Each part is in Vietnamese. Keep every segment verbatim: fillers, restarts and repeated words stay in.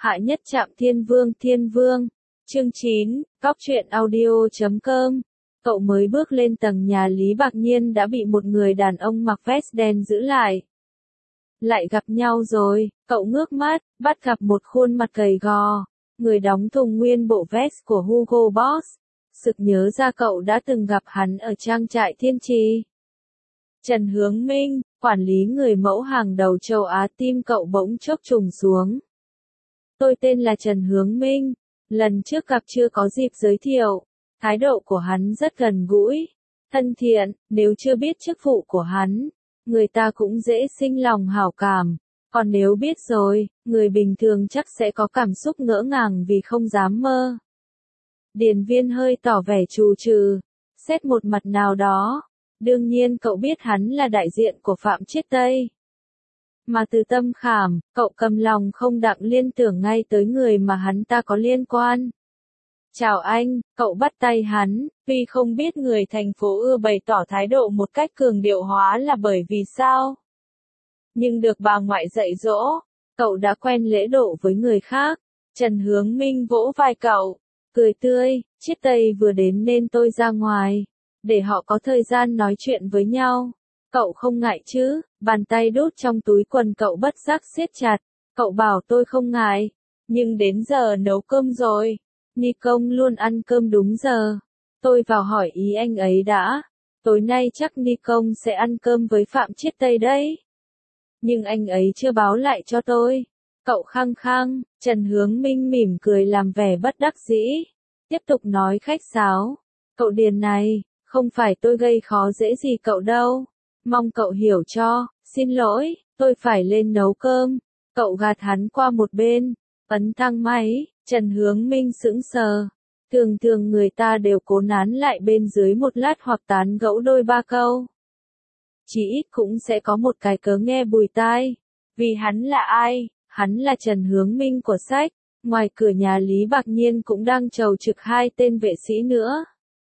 Hạ nhất trạm thiên vương thiên vương. Chương chín, cóc truyện audio chấm com. Cậu mới bước lên tầng nhà Lý Bạc Nhiên đã bị một người đàn ông mặc vest đen giữ lại. Lại gặp nhau rồi, cậu ngước mắt, bắt gặp một khuôn mặt gầy gò, người đóng thùng nguyên bộ vest của Hugo Boss. Sực nhớ ra cậu đã từng gặp hắn ở trang trại Thiên Trì. Trần Hướng Minh, quản lý người mẫu hàng đầu châu Á, tim cậu bỗng chốc trùng xuống. Tôi tên là Trần Hướng Minh, lần trước gặp chưa có dịp giới thiệu. Thái độ của hắn rất gần gũi, thân thiện, nếu chưa biết chức vụ của hắn, người ta cũng dễ sinh lòng hảo cảm. Còn nếu biết rồi, người bình thường chắc sẽ có cảm xúc ngỡ ngàng vì không dám mơ. Điền Viên hơi tỏ vẻ trù trừ, xét một mặt nào đó. Đương nhiên cậu biết hắn là đại diện của Phạm Chiết Tây. Mà từ tâm khảm, cậu cầm lòng không đặng liên tưởng ngay tới người mà hắn ta có liên quan. Chào anh, cậu bắt tay hắn, tuy không biết người thành phố ưa bày tỏ thái độ một cách cường điệu hóa là bởi vì sao. Nhưng được bà ngoại dạy dỗ, cậu đã quen lễ độ với người khác. Trần Hướng Minh vỗ vai cậu, cười tươi, Chiết Tây vừa đến nên tôi ra ngoài, để họ có thời gian nói chuyện với nhau. Cậu không ngại chứ? Bàn tay đút trong túi quần cậu bất giác siết chặt. Cậu bảo tôi không ngại, nhưng đến giờ nấu cơm rồi. Ni Công luôn ăn cơm đúng giờ. Tôi vào hỏi ý anh ấy đã. Tối nay chắc Ni Công sẽ ăn cơm với Phạm Chiết Tây đấy. Nhưng anh ấy chưa báo lại cho tôi. Cậu khăng khăng. Trần Hướng Minh mỉm cười làm vẻ bất đắc dĩ. Tiếp tục nói khách sáo. Cậu Điền này, không phải tôi gây khó dễ gì cậu đâu. Mong cậu hiểu cho. Xin lỗi, tôi phải lên nấu cơm. Cậu gạt hắn qua một bên, ấn thang máy. Trần Hướng Minh sững sờ. Thường thường người ta đều cố nán lại bên dưới một lát hoặc tán gẫu đôi ba câu. Chỉ ít cũng sẽ có một cái cớ nghe bùi tai. Vì hắn là ai? Hắn là Trần Hướng Minh của sách. Ngoài cửa nhà Lý Bạc Nhiên cũng đang chầu trực hai tên vệ sĩ nữa.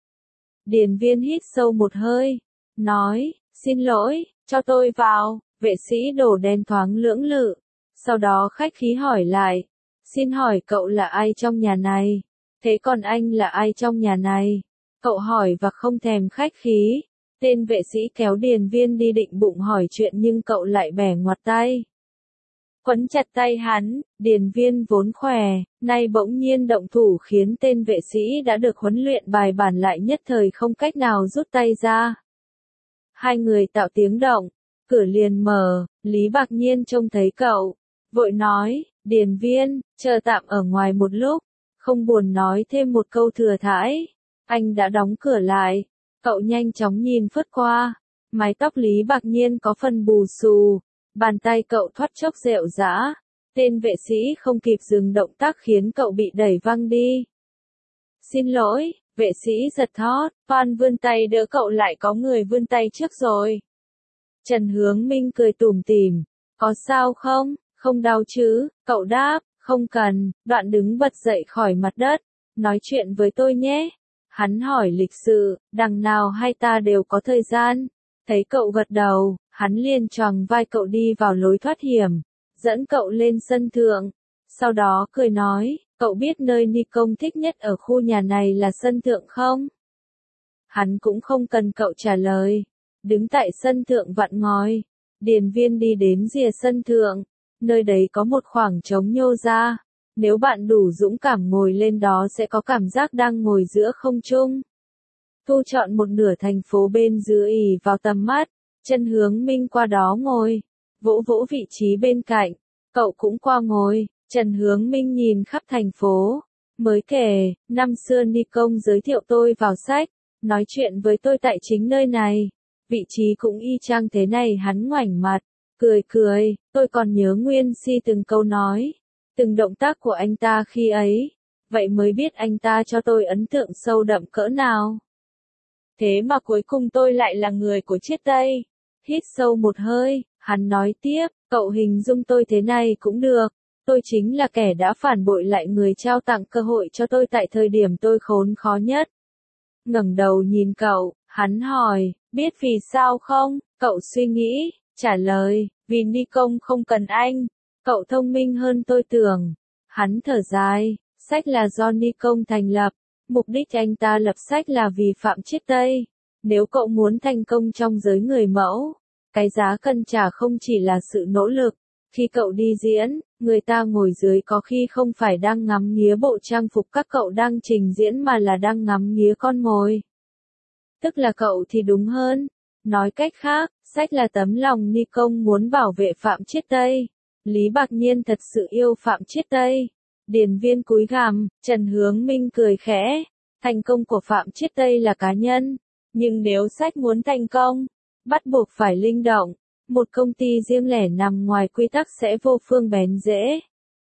Điền Viên hít sâu một hơi, nói, xin lỗi, cho tôi vào. Vệ sĩ đổ đen thoáng lưỡng lự. Sau đó khách khí hỏi lại, xin hỏi cậu là ai trong nhà này? Thế còn anh là ai trong nhà này? Cậu hỏi và không thèm khách khí. Tên vệ sĩ kéo Điền Viên đi định bụng hỏi chuyện nhưng cậu lại bẻ ngoặt tay. Quấn chặt tay hắn, Điền Viên vốn khỏe, nay bỗng nhiên động thủ khiến tên vệ sĩ đã được huấn luyện bài bản lại nhất thời không cách nào rút tay ra. Hai người tạo tiếng động, cửa liền mở, Lý Bạc Nhiên trông thấy cậu, vội nói, Điền Viên, chờ tạm ở ngoài một lúc, không buồn nói thêm một câu thừa thãi. Anh đã đóng cửa lại, cậu nhanh chóng nhìn phớt qua, mái tóc Lý Bạc Nhiên có phần bù xù, bàn tay cậu thoát chốc rệu rã, tên vệ sĩ không kịp dừng động tác khiến cậu bị đẩy văng đi. Xin lỗi, vệ sĩ giật thót, toan vươn tay đỡ cậu lại có người vươn tay trước rồi. Trần Hướng Minh cười tủm tỉm, có sao không? Không đau chứ? Cậu đáp, không cần. Đoạn đứng bật dậy khỏi mặt đất, nói chuyện với tôi nhé. Hắn hỏi lịch sự, đằng nào hai ta đều có thời gian. Thấy cậu gật đầu, hắn liền choàng vai cậu đi vào lối thoát hiểm, dẫn cậu lên sân thượng. Sau đó cười nói, cậu biết nơi Ni Công thích nhất ở khu nhà này là sân thượng không? Hắn cũng không cần cậu trả lời. Đứng tại sân thượng vặn ngói, Điền Viên đi đến rìa sân thượng, nơi đấy có một khoảng trống nhô ra, nếu bạn đủ dũng cảm ngồi lên đó sẽ có cảm giác đang ngồi giữa không trung. Thu chọn một nửa thành phố bên dưới ì vào tầm mắt, Trần Hướng Minh qua đó ngồi, vỗ vỗ vị trí bên cạnh, cậu cũng qua ngồi. Trần Hướng Minh nhìn khắp thành phố, mới kể, năm xưa Ni Công giới thiệu tôi vào sách, nói chuyện với tôi tại chính nơi này. Vị trí cũng y chang thế này. Hắn ngoảnh mặt, cười cười, tôi còn nhớ nguyên si từng câu nói, từng động tác của anh ta khi ấy, vậy mới biết anh ta cho tôi ấn tượng sâu đậm cỡ nào. Thế mà cuối cùng tôi lại là người của Chiết Tây. Hít sâu một hơi, hắn nói tiếp, cậu hình dung tôi thế này cũng được, tôi chính là kẻ đã phản bội lại người trao tặng cơ hội cho tôi tại thời điểm tôi khốn khó nhất. Ngẩng đầu nhìn cậu, hắn hỏi, biết vì sao không? Cậu suy nghĩ, trả lời, vì Ni Công không cần anh. Cậu thông minh hơn tôi tưởng. Hắn thở dài, sách là do Ni Công thành lập, mục đích anh ta lập sách là vì Phạm Chiết Tây. Nếu cậu muốn thành công trong giới người mẫu, cái giá cần trả không chỉ là sự nỗ lực. Khi cậu đi diễn, người ta ngồi dưới có khi không phải đang ngắm nghía bộ trang phục các cậu đang trình diễn mà là đang ngắm nghía con mồi. Tức là cậu thì đúng hơn. Nói cách khác, sách là tấm lòng Ni Công muốn bảo vệ Phạm Chiết Tây. Lý Bạc Nhiên thật sự yêu Phạm Chiết Tây. Điền Viên cúi gằm, Trần Hướng Minh cười khẽ. Thành công của Phạm Chiết Tây là cá nhân. Nhưng nếu sách muốn thành công, bắt buộc phải linh động. Một công ty riêng lẻ nằm ngoài quy tắc sẽ vô phương bén rễ.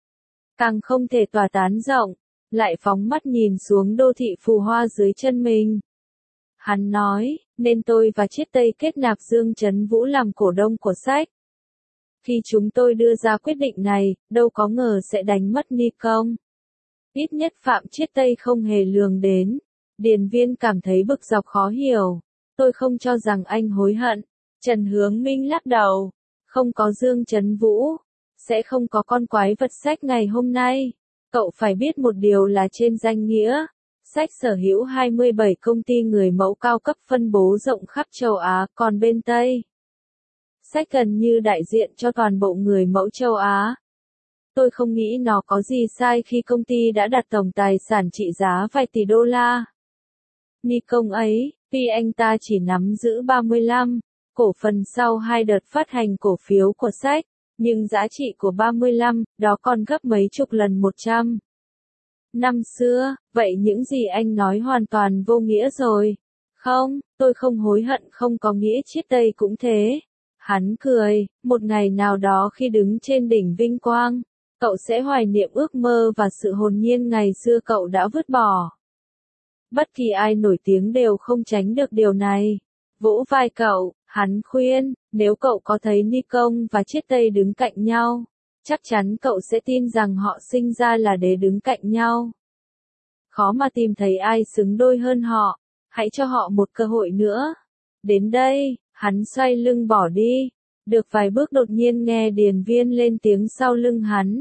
Càng không thể tỏa tán rộng, lại phóng mắt nhìn xuống đô thị phù hoa dưới chân mình. Hắn nói, nên tôi và Chiết Tây kết nạp Dương Trấn Vũ làm cổ đông của sách. Khi chúng tôi đưa ra quyết định này, đâu có ngờ sẽ đánh mất Ni Công. Ít nhất Phạm Chiết Tây không hề lường đến. Điền Viên cảm thấy bực dọc khó hiểu. Tôi không cho rằng anh hối hận. Trần Hướng Minh lắc đầu. Không có Dương Trấn Vũ, sẽ không có con quái vật sách ngày hôm nay. Cậu phải biết một điều là trên danh nghĩa, sách sở hữu hai mươi bảy công ty người mẫu cao cấp phân bố rộng khắp châu Á, còn bên Tây, sách gần như đại diện cho toàn bộ người mẫu châu Á. Tôi không nghĩ nó có gì sai khi công ty đã đặt tổng tài sản trị giá vài tỷ đô la. Ni Công ấy, vì anh ta chỉ nắm giữ ba mươi lăm cổ phần sau hai đợt phát hành cổ phiếu của sách, nhưng giá trị của ba mươi lăm, đó còn gấp mấy chục lần một trăm. Năm xưa, vậy những gì anh nói hoàn toàn vô nghĩa rồi. Không, tôi không hối hận không có nghĩa Chiết Tây cũng thế. Hắn cười, một ngày nào đó khi đứng trên đỉnh vinh quang, cậu sẽ hoài niệm ước mơ và sự hồn nhiên ngày xưa cậu đã vứt bỏ. Bất kỳ ai nổi tiếng đều không tránh được điều này. Vỗ vai cậu, hắn khuyên, nếu cậu có thấy Ni Công và Chiết Tây đứng cạnh nhau, chắc chắn cậu sẽ tin rằng họ sinh ra là để đứng cạnh nhau. Khó mà tìm thấy ai xứng đôi hơn họ, hãy cho họ một cơ hội nữa. Đến đây, hắn xoay lưng bỏ đi. Được vài bước đột nhiên nghe Điền Viên lên tiếng sau lưng hắn.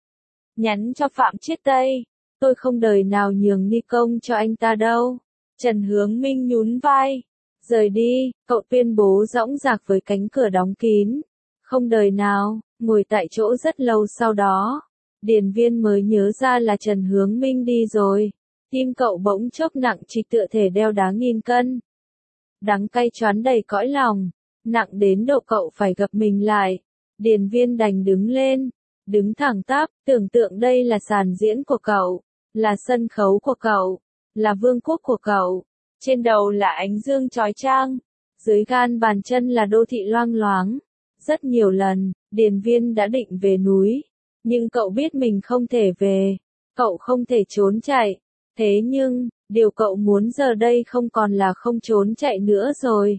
Nhắn cho Phạm Chiết Tây, tôi không đời nào nhường Ni Công cho anh ta đâu. Trần Hướng Minh nhún vai. Rời đi, cậu tuyên bố dõng dạc với cánh cửa đóng kín. Không đời nào, ngồi tại chỗ rất lâu sau đó. Điền Viên mới nhớ ra là Trần Hướng Minh đi rồi. Tim cậu bỗng chốc nặng trịch tựa thể đeo đá nghìn cân. Đắng cay choán đầy cõi lòng, nặng đến độ cậu phải gập mình lại. Điền Viên đành đứng lên, đứng thẳng tắp, tưởng tượng đây là sàn diễn của cậu, là sân khấu của cậu, là vương quốc của cậu. Trên đầu là ánh dương chói chang, dưới gan bàn chân là đô thị loang loáng. Rất nhiều lần, Điền Viên đã định về núi, nhưng cậu biết mình không thể về, cậu không thể trốn chạy. Thế nhưng, điều cậu muốn giờ đây không còn là không trốn chạy nữa rồi.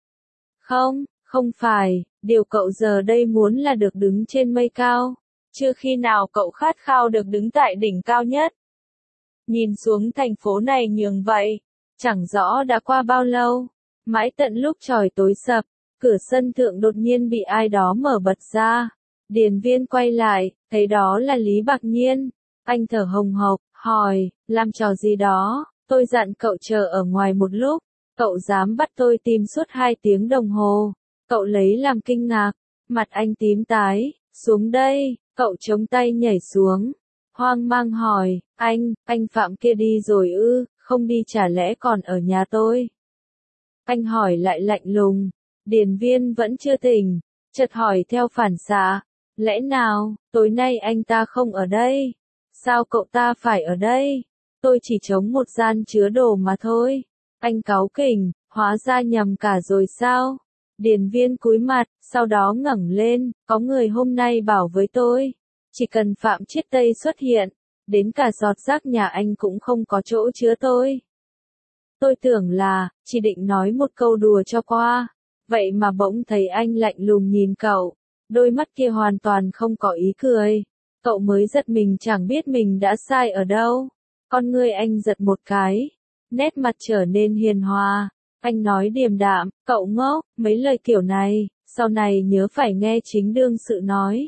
Không, không phải, điều cậu giờ đây muốn là được đứng trên mây cao. Chưa khi nào cậu khát khao được đứng tại đỉnh cao nhất. Nhìn xuống thành phố này nhường vậy, chẳng rõ đã qua bao lâu, mãi tận lúc trời tối sập, cửa sân thượng đột nhiên bị ai đó mở bật ra. Điền Viên quay lại, thấy đó là Lý Bạc Nhiên. Anh thở hồng hộc, hỏi, làm trò gì đó, tôi dặn cậu chờ ở ngoài một lúc, cậu dám bắt tôi tìm suốt hai tiếng đồng hồ. Cậu lấy làm kinh ngạc, mặt anh tím tái, xuống đây, cậu chống tay nhảy xuống. Hoang mang hỏi, anh, anh Phạm kia đi rồi ư, không đi chả lẽ còn ở nhà tôi? Anh hỏi lại lạnh lùng. Điền Viên vẫn chưa tỉnh, chợt hỏi theo phản xạ, lẽ nào, tối nay anh ta không ở đây? Sao cậu ta phải ở đây? Tôi chỉ trống một gian chứa đồ mà thôi. Anh cáu kỉnh, hóa ra nhầm cả rồi sao? Điền Viên cúi mặt, sau đó ngẩng lên, có người hôm nay bảo với tôi, chỉ cần Phạm Chiết Tây xuất hiện, đến cả giọt rác nhà anh cũng không có chỗ chứa tôi. Tôi tưởng là, chỉ định nói một câu đùa cho qua, vậy mà bỗng thấy anh lạnh lùng nhìn cậu, đôi mắt kia hoàn toàn không có ý cười. Cậu mới giật mình chẳng biết mình đã sai ở đâu. Con ngươi anh giật một cái, nét mặt trở nên hiền hòa. Anh nói điềm đạm, cậu ngốc, mấy lời kiểu này, sau này nhớ phải nghe chính đương sự nói.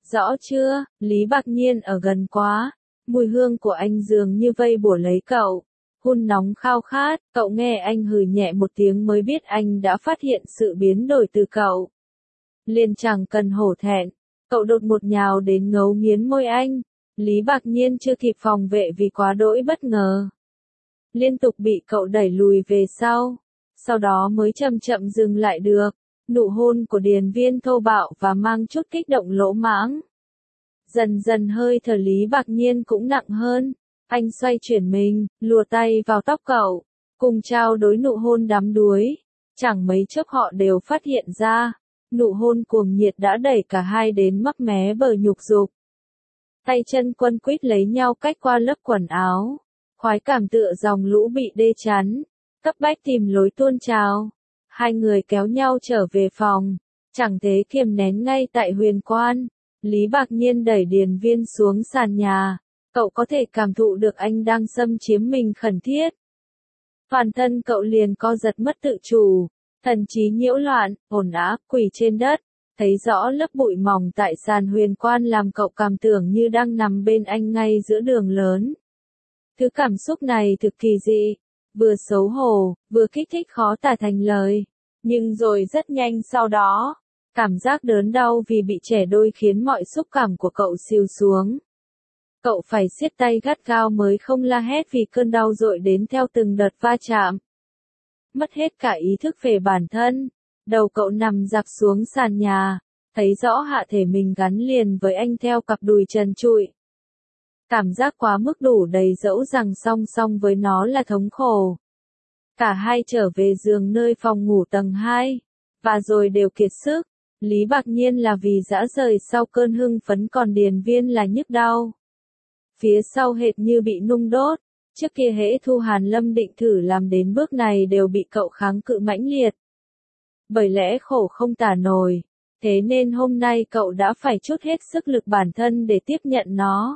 Rõ chưa, Lý Bạc Nhiên ở gần quá, mùi hương của anh dường như vây bủa lấy cậu. Hun nóng khao khát, cậu nghe anh hừ nhẹ một tiếng mới biết anh đã phát hiện sự biến đổi từ cậu. Liền chẳng cần hổ thẹn, cậu đột một nhào đến ngấu nghiến môi anh. Lý Bạc Nhiên chưa kịp phòng vệ vì quá đỗi bất ngờ. Liên tục bị cậu đẩy lùi về sau, sau đó mới chậm chậm dừng lại được. Nụ hôn của Điền Viên thô bạo và mang chút kích động lỗ mãng. Dần dần hơi thở Lý Bạc Nhiên cũng nặng hơn. Anh xoay chuyển mình, lùa tay vào tóc cậu, cùng trao đối nụ hôn đắm đuối. Chẳng mấy chốc họ đều phát hiện ra, nụ hôn cuồng nhiệt đã đẩy cả hai đến mấp mé bờ nhục dục. Tay chân quấn quýt lấy nhau cách qua lớp quần áo, khoái cảm tựa dòng lũ bị đê chắn, cấp bách tìm lối tuôn trào. Hai người kéo nhau trở về phòng, chẳng thế kiềm nén ngay tại huyền quan. Lý Bạc Nhiên đẩy Điền Viên xuống sàn nhà, cậu có thể cảm thụ được anh đang xâm chiếm mình khẩn thiết. Toàn thân cậu liền co giật mất tự chủ, thần trí nhiễu loạn, hồn áp quỳ trên đất, thấy rõ lớp bụi mỏng tại sàn huyền quan làm cậu cảm tưởng như đang nằm bên anh ngay giữa đường lớn. Thứ cảm xúc này thực kỳ dị, vừa xấu hổ, vừa kích thích khó tả thành lời, nhưng rồi rất nhanh sau đó, cảm giác đớn đau vì bị trẻ đôi khiến mọi xúc cảm của cậu xìu xuống. Cậu phải siết tay gắt gao mới không la hét vì cơn đau dội đến theo từng đợt va chạm. Mất hết cả ý thức về bản thân, đầu cậu nằm dạp xuống sàn nhà, thấy rõ hạ thể mình gắn liền với anh theo cặp đùi trần trụi. Cảm giác quá mức đủ đầy dẫu rằng song song với nó là thống khổ. Cả hai trở về giường nơi phòng ngủ tầng hai, và rồi đều kiệt sức. Lý Bạc Nhiên là vì dã rời sau cơn hưng phấn, còn Điền Viên là nhức đau. Phía sau hệt như bị nung đốt, trước kia hễ Thu Hàn Lâm định thử làm đến bước này đều bị cậu kháng cự mãnh liệt. Bởi lẽ khổ không tả nổi, thế nên hôm nay cậu đã phải trút hết sức lực bản thân để tiếp nhận nó.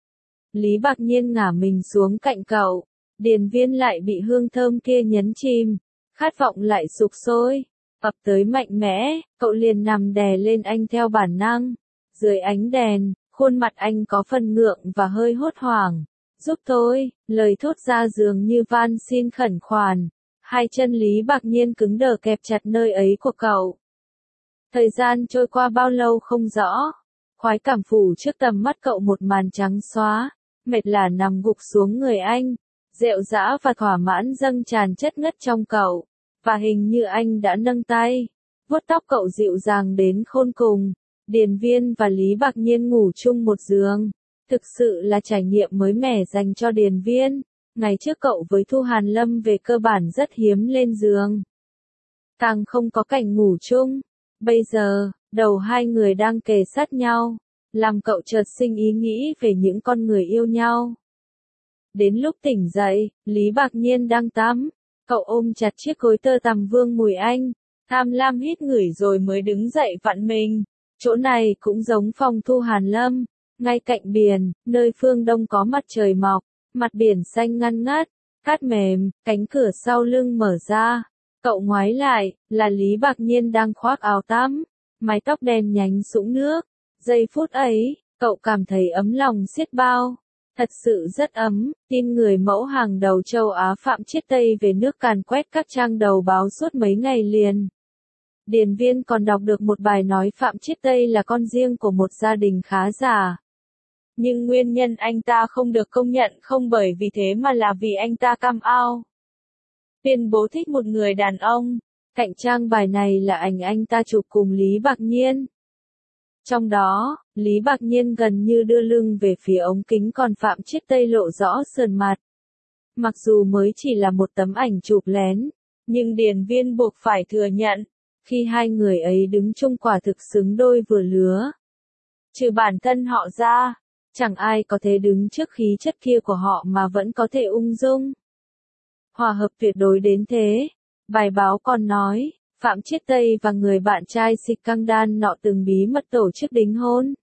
Lý Bạc Nhiên ngả mình xuống cạnh cậu, Điền Viên lại bị hương thơm kia nhấn chìm, khát vọng lại sục sôi, ập tới mạnh mẽ, cậu liền nằm đè lên anh theo bản năng. Dưới ánh đèn, khuôn mặt anh có phần ngượng và hơi hốt hoảng. Giúp tôi, lời thốt ra dường như van xin khẩn khoản. Hai chân Lý Bạc Nhiên cứng đờ kẹp chặt nơi ấy của cậu. Thời gian trôi qua bao lâu không rõ. Khoái cảm phủ trước tầm mắt cậu một màn trắng xóa. Mệt lả nằm gục xuống người anh. Rệu rã và thỏa mãn dâng tràn chất ngất trong cậu. Và hình như anh đã nâng tay, vuốt tóc cậu dịu dàng đến khôn cùng. Điền Viên và Lý Bạc Nhiên ngủ chung một giường. Thực sự là trải nghiệm mới mẻ dành cho Điền Viên. Ngày trước cậu với Thu Hàn Lâm về cơ bản rất hiếm lên giường. Càng không có cảnh ngủ chung. Bây giờ, đầu hai người đang kề sát nhau, làm cậu chợt sinh ý nghĩ về những con người yêu nhau. Đến lúc tỉnh dậy, Lý Bạc Nhiên đang tắm. Cậu ôm chặt chiếc gối tơ tằm vương mùi anh, tham lam hít ngửi rồi mới đứng dậy vặn mình. Chỗ này cũng giống phòng Thu Hàn Lâm, ngay cạnh biển, nơi phương đông có mặt trời mọc, mặt biển xanh ngăn ngắt, cát mềm, cánh cửa sau lưng mở ra. Cậu ngoái lại, là Lý Bạc Nhiên đang khoác áo tắm, mái tóc đen nhánh sũng nước. Giây phút ấy, cậu cảm thấy ấm lòng xiết bao. Thật sự rất ấm, tin người mẫu hàng đầu châu Á Phạm Chiết Tây về nước càn quét các trang đầu báo suốt mấy ngày liền. Điền Viên còn đọc được một bài nói Phạm Chiết Tây là con riêng của một gia đình khá giả. Nhưng nguyên nhân anh ta không được công nhận không bởi vì thế mà là vì anh ta cam ao. Tuyên bố thích một người đàn ông. Cạnh trang bài này là ảnh anh ta chụp cùng Lý Bạc Nhiên. Trong đó, Lý Bạc Nhiên gần như đưa lưng về phía ống kính, còn Phạm Chiết Tây lộ rõ sườn mặt. Mặc dù mới chỉ là một tấm ảnh chụp lén, nhưng Điền Viên buộc phải thừa nhận, khi hai người ấy đứng chung quả thực xứng đôi vừa lứa. Trừ bản thân họ ra, chẳng ai có thể đứng trước khí chất kia của họ mà vẫn có thể ung dung. Hòa hợp tuyệt đối đến thế. Bài báo còn nói, Phạm Chiết Tây và người bạn trai Sikandar nọ từng bí mật tổ chức đính hôn.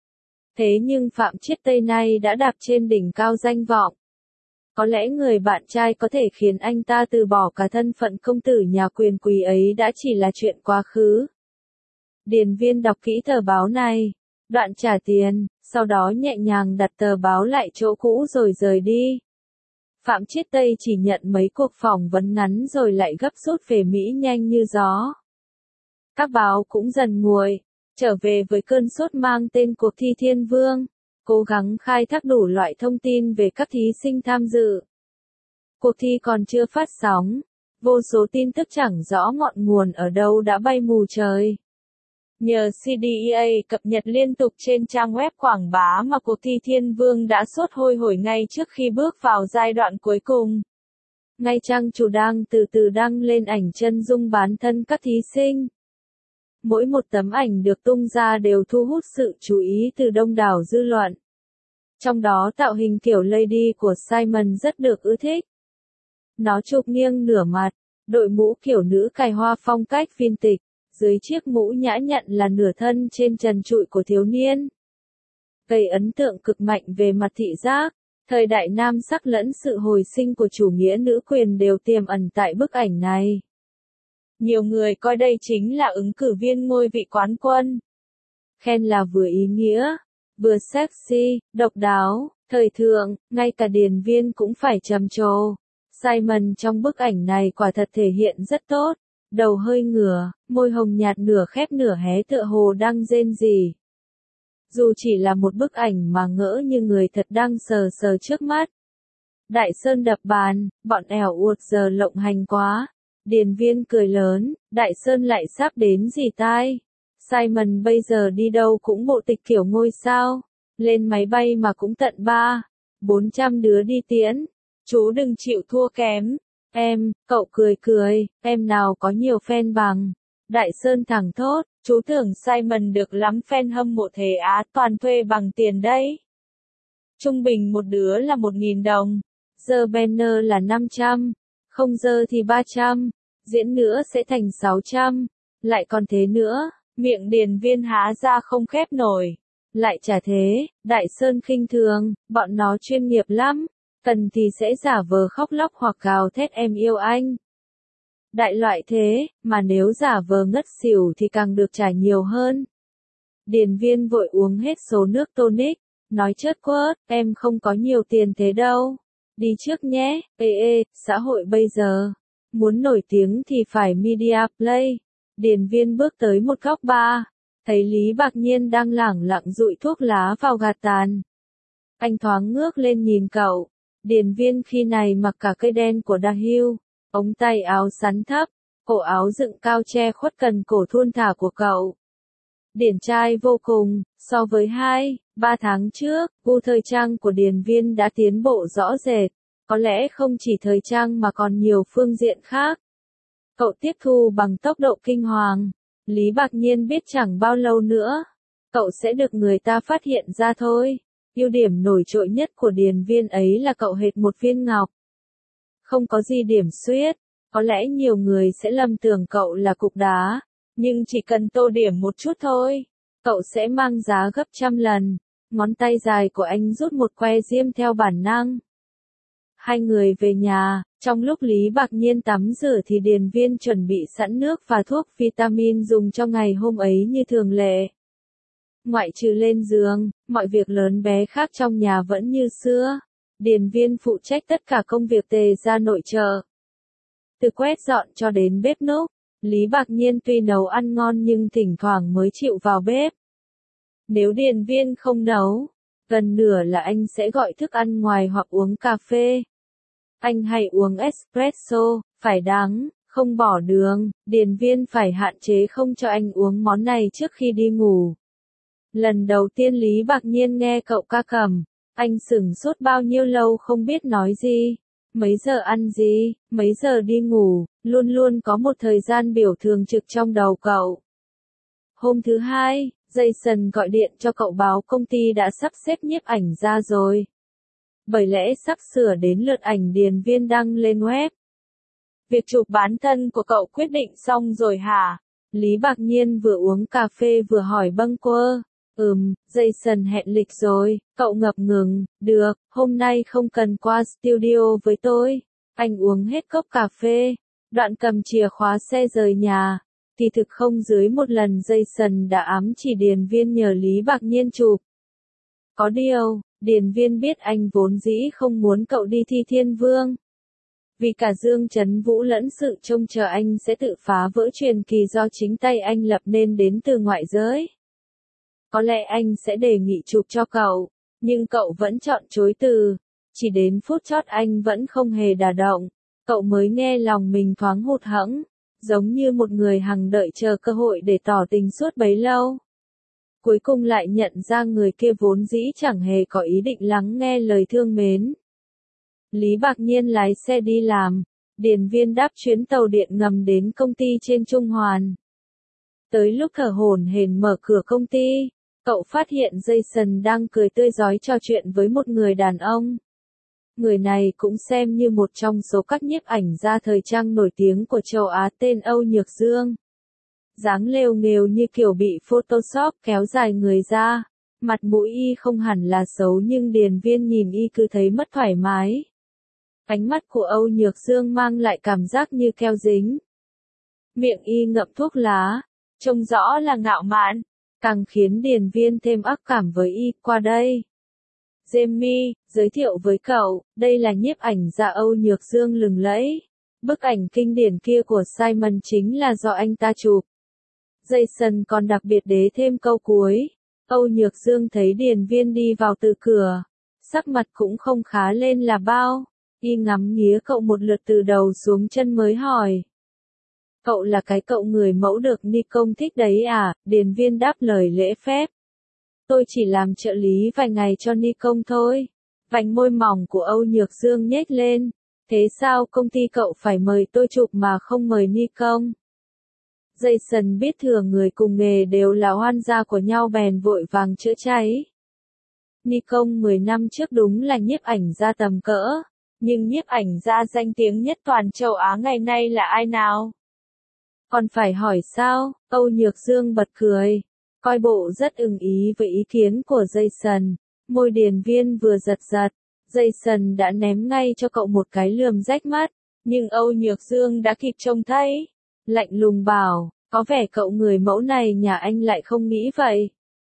Thế nhưng Phạm Chiết Tây nay đã đạp trên đỉnh cao danh vọng. Có lẽ người bạn trai có thể khiến anh ta từ bỏ cả thân phận công tử nhà quyền quý ấy đã chỉ là chuyện quá khứ. Điền Viên đọc kỹ tờ báo này, Đoạn trả tiền, sau đó nhẹ nhàng đặt tờ báo lại chỗ cũ rồi rời đi. Phạm Chiết Tây chỉ nhận mấy cuộc phỏng vấn ngắn rồi lại gấp rút về Mỹ nhanh như gió. Các báo cũng dần nguội, trở về với cơn sốt mang tên cuộc thi Thiên Vương, cố gắng khai thác đủ loại thông tin về các thí sinh tham dự. Cuộc thi còn chưa phát sóng, vô số tin tức chẳng rõ ngọn nguồn ở đâu đã bay mù trời. Nhờ xê đê e a cập nhật liên tục trên trang web quảng bá mà cuộc thi Thiên Vương đã sốt hôi hổi ngay trước khi bước vào giai đoạn cuối cùng. Ngay trang chủ đang từ từ đăng lên ảnh chân dung bán thân các thí sinh. Mỗi một tấm ảnh được tung ra đều thu hút sự chú ý từ đông đảo dư luận. Trong đó tạo hình kiểu Lady của Simon rất được ưa thích. Nó chụp nghiêng nửa mặt, đội mũ kiểu nữ cài hoa phong cách vintage, dưới chiếc mũ nhã nhặn là nửa thân trên trần trụi của thiếu niên. Gây ấn tượng cực mạnh về mặt thị giác, thời đại nam sắc lẫn sự hồi sinh của chủ nghĩa nữ quyền đều tiềm ẩn tại bức ảnh này. Nhiều người coi đây chính là ứng cử viên ngôi vị quán quân. Khen là vừa ý nghĩa, vừa sexy, độc đáo, thời thượng, ngay cả điền viên cũng phải trầm trồ. Simon trong bức ảnh này quả thật thể hiện rất tốt, đầu hơi ngửa, môi hồng nhạt nửa khép nửa hé tựa hồ đang rên rỉ. Dù chỉ là một bức ảnh mà ngỡ như người thật đang sờ sờ trước mắt. Đại Sơn đập bàn, bọn ẻo uột giờ lộng hành quá. Điền viên cười lớn, Đại Sơn lại sắp đến gì tai? Simon bây giờ đi đâu cũng bộ tịch kiểu ngôi sao, lên máy bay mà cũng tận ba, bốn trăm đứa đi tiễn. Chú đừng chịu thua kém. Em, cậu cười cười, em nào có nhiều fan bằng. Đại Sơn thẳng thốt, chú tưởng Simon được lắm fan hâm mộ thế á, toàn thuê bằng tiền đấy. Trung bình một đứa là một nghìn đồng, giờ banner là năm trăm, không giờ thì ba trăm, diễn nữa sẽ thành sáu trăm, lại còn thế nữa, miệng điền viên há ra không khép nổi. Lại chả thế, Đại Sơn khinh thường, bọn nó chuyên nghiệp lắm. Cần thì sẽ giả vờ khóc lóc hoặc gào thét em yêu anh. Đại loại thế, mà nếu giả vờ ngất xỉu thì càng được trả nhiều hơn. Điền viên vội uống hết số nước tonic, nói chớt quớt, em không có nhiều tiền thế đâu. Đi trước nhé, ê ê, xã hội bây giờ. Muốn nổi tiếng thì phải media play. Điền viên bước tới một góc bar, thấy Lý Bạc Nhiên đang lẳng lặng dụi thuốc lá vào gạt tàn. Anh thoáng ngước lên nhìn cậu. Điền viên khi này mặc cả cây đen của Dahill, ống tay áo sắn thấp, cổ áo dựng cao che khuất cần cổ thon thả của cậu. Điển trai vô cùng, so với hai, ba tháng trước, gu thời trang của điền viên đã tiến bộ rõ rệt, có lẽ không chỉ thời trang mà còn nhiều phương diện khác. Cậu tiếp thu bằng tốc độ kinh hoàng, Lý Bạc Nhiên biết chẳng bao lâu nữa, cậu sẽ được người ta phát hiện ra thôi. Ưu điểm nổi trội nhất của điền viên ấy là cậu hệt một viên ngọc. Không có gì điểm xuyết, có lẽ nhiều người sẽ lầm tưởng cậu là cục đá, nhưng chỉ cần tô điểm một chút thôi, cậu sẽ mang giá gấp trăm lần. Ngón tay dài của anh rút một que diêm theo bản năng. Hai người về nhà, trong lúc Lý Bạc Nhiên tắm rửa thì điền viên chuẩn bị sẵn nước và thuốc vitamin dùng cho ngày hôm ấy như thường lệ. Ngoại trừ lên giường, mọi việc lớn bé khác trong nhà vẫn như xưa. Điền viên phụ trách tất cả công việc tề ra nội trợ. Từ quét dọn cho đến bếp núc, Lý Bạc Nhiên tuy nấu ăn ngon nhưng thỉnh thoảng mới chịu vào bếp. Nếu điền viên không nấu, gần nửa là anh sẽ gọi thức ăn ngoài hoặc uống cà phê. Anh hay uống espresso, phải đắng, không bỏ đường, điền viên phải hạn chế không cho anh uống món này trước khi đi ngủ. Lần đầu tiên Lý Bạc Nhiên nghe cậu ca cầm, anh sửng sốt bao nhiêu lâu không biết nói gì, mấy giờ ăn gì, mấy giờ đi ngủ, luôn luôn có một thời gian biểu thường trực trong đầu cậu. Hôm thứ hai, Jason gọi điện cho cậu báo công ty đã sắp xếp nhiếp ảnh ra rồi. Bởi lẽ sắp sửa đến lượt ảnh điền viên đăng lên web. Việc chụp bán thân của cậu quyết định xong rồi hả? Lý Bạc Nhiên vừa uống cà phê vừa hỏi bâng quơ. Ừm, Jason hẹn lịch rồi, cậu ngập ngừng, được, hôm nay không cần qua studio với tôi. Anh uống hết cốc cà phê, đoạn cầm chìa khóa xe rời nhà. Thì thực không dưới một lần Jason đã ám chỉ Điền Viên nhờ Lý Bạc Nhiên chụp. Có điều, Điền Viên biết anh vốn dĩ không muốn cậu đi thi Thiên Vương. Vì cả Dương Trấn Vũ lẫn sự trông chờ anh sẽ tự phá vỡ truyền kỳ do chính tay anh lập nên đến từ ngoại giới. Có lẽ anh sẽ đề nghị chụp cho cậu, nhưng cậu vẫn chọn chối từ. Chỉ đến phút chót anh vẫn không hề đả động, cậu mới nghe lòng mình thoáng hụt hẫng, giống như một người hằng đợi chờ cơ hội để tỏ tình suốt bấy lâu. Cuối cùng lại nhận ra người kia vốn dĩ chẳng hề có ý định lắng nghe lời thương mến. Lý Bạc Nhiên lái xe đi làm, Điền Viên đáp chuyến tàu điện ngầm đến công ty trên Trung Hoàn. Tới lúc thở hổn hển mở cửa công ty, cậu phát hiện Jason đang cười tươi rói trò chuyện với một người đàn ông. Người này cũng xem như một trong số các nhiếp ảnh gia thời trang nổi tiếng của châu Á tên Âu Nhược Dương. Dáng lêu nghêu như kiểu bị Photoshop kéo dài người ra, mặt mũi y không hẳn là xấu nhưng Điền Viên nhìn y cứ thấy mất thoải mái. Ánh mắt của Âu Nhược Dương mang lại cảm giác như keo dính. Miệng y ngậm thuốc lá, trông rõ là ngạo mạn, càng khiến Điền Viên thêm ác cảm với y. Qua đây, Jamie, giới thiệu với cậu, đây là nhiếp ảnh gia Âu Nhược Dương lừng lẫy. Bức ảnh kinh điển kia của Simon chính là do anh ta chụp. Jason còn đặc biệt đế thêm câu cuối. Âu Nhược Dương thấy Điền Viên đi vào từ cửa, sắc mặt cũng không khá lên là bao. Y ngắm nghía cậu một lượt từ đầu xuống chân mới hỏi. Cậu là cái cậu người mẫu được Nikon thích đấy à? Điền Viên đáp lời lễ phép. Tôi chỉ làm trợ lý vài ngày cho Nikon thôi. Vành môi mỏng của Âu Nhược Dương nhếch lên. Thế sao công ty cậu phải mời tôi chụp mà không mời Nikon? Jason biết thừa người cùng nghề đều là oan gia của nhau bèn vội vàng chữa cháy. Nikon mười năm trước đúng là nhiếp ảnh gia tầm cỡ. Nhưng nhiếp ảnh gia danh tiếng nhất toàn châu Á ngày nay là ai nào? Còn phải hỏi sao? Âu Nhược Dương bật cười, coi bộ rất ưng ý với ý kiến của Jason. Môi Điền Viên vừa giật giật, Jason đã ném ngay cho cậu một cái lườm rách mắt, nhưng Âu Nhược Dương đã kịp trông thấy. Lạnh lùng bảo, có vẻ cậu người mẫu này nhà anh lại không nghĩ vậy.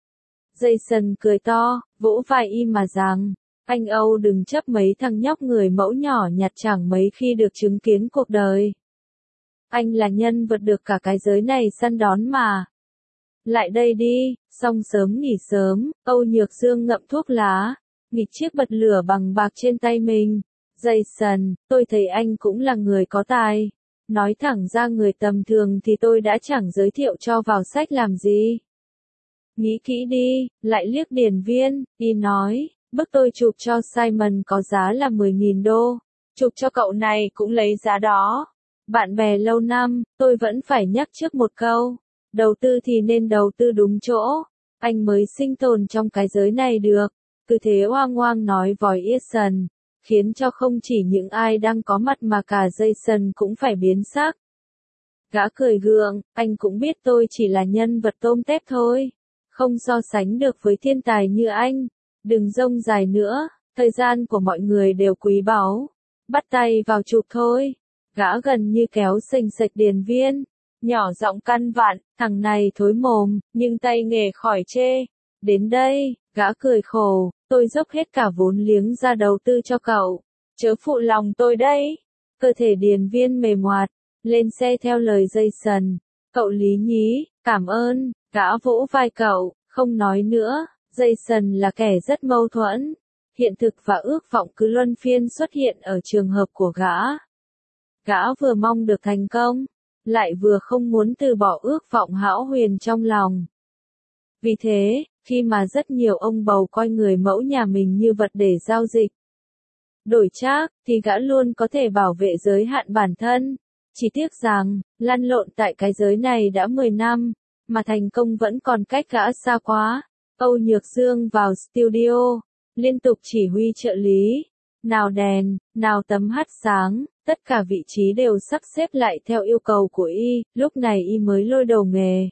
Jason cười to, vỗ vai y mà rằng, anh Âu đừng chấp mấy thằng nhóc người mẫu nhỏ nhặt chẳng mấy khi được chứng kiến cuộc đời. Anh là nhân vật được cả cái giới này săn đón mà. Lại đây đi, xong sớm nghỉ sớm. Âu Nhược Dương ngậm thuốc lá, nghịch chiếc bật lửa bằng bạc trên tay mình. Jason, tôi thấy anh cũng là người có tài. Nói thẳng ra người tầm thường thì tôi đã chẳng giới thiệu cho vào sách làm gì. Nghĩ kỹ đi, lại liếc Điền Viên, y nói, bức tôi chụp cho Simon có giá là mười nghìn đô. Chụp cho cậu này cũng lấy giá đó. Bạn bè lâu năm, tôi vẫn phải nhắc trước một câu. Đầu tư thì nên đầu tư đúng chỗ. Anh mới sinh tồn trong cái giới này được. Cứ thế oang oang nói vòi Jason, khiến cho không chỉ những ai đang có mặt mà cả Jason cũng phải biến sắc. Gã cười gượng, anh cũng biết tôi chỉ là nhân vật tôm tép thôi. Không so sánh được với thiên tài như anh. Đừng rông dài nữa, thời gian của mọi người đều quý báu. Bắt tay vào chụp thôi. Gã gần như kéo sềnh sệch Điền Viên, nhỏ giọng căn vặn, thằng này thối mồm, nhưng tay nghề khỏi chê. Đến đây, gã cười khổ, tôi dốc hết cả vốn liếng ra đầu tư cho cậu, chớ phụ lòng tôi đấy. Cơ thể Điền Viên mềm hoạt, lên xe theo lời Jason. Cậu Lý nhí, cảm ơn. Gã vỗ vai cậu, không nói nữa. Jason là kẻ rất mâu thuẫn. Hiện thực và ước vọng cứ luân phiên xuất hiện ở trường hợp của gã. Gã vừa mong được thành công, lại vừa không muốn từ bỏ ước vọng hão huyền trong lòng. Vì thế, khi mà rất nhiều ông bầu coi người mẫu nhà mình như vật để giao dịch, đổi trác, thì gã luôn có thể bảo vệ giới hạn bản thân. Chỉ tiếc rằng, lăn lộn tại cái giới này đã mười năm, mà thành công vẫn còn cách gã xa quá. Âu Nhược Dương vào studio, liên tục chỉ huy trợ lý. Nào đèn, nào tấm hắt sáng, tất cả vị trí đều sắp xếp lại theo yêu cầu của y, lúc này y mới lôi đầu nghề.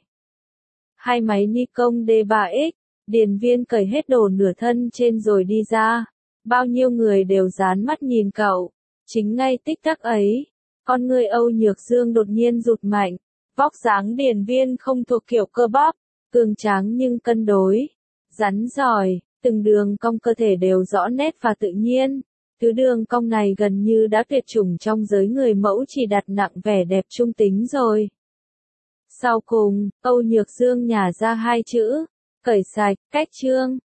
Hai máy Nikon D ba X, Điền Viên cởi hết đồ nửa thân trên rồi đi ra. Bao nhiêu người đều dán mắt nhìn cậu. Chính ngay tích tắc ấy, con người Âu Nhược Dương đột nhiên rụt mạnh, Vóc dáng Điền Viên không thuộc kiểu cơ bắp, cường tráng nhưng cân đối, rắn giỏi, từng đường cong cơ thể đều rõ nét và tự nhiên. Thứ đường cong này gần như đã tuyệt chủng trong giới người mẫu, chỉ đặt nặng vẻ đẹp trung tính rồi. Sau cùng, Âu Nhược Dương nhả ra hai chữ, cởi sạch, cách chương.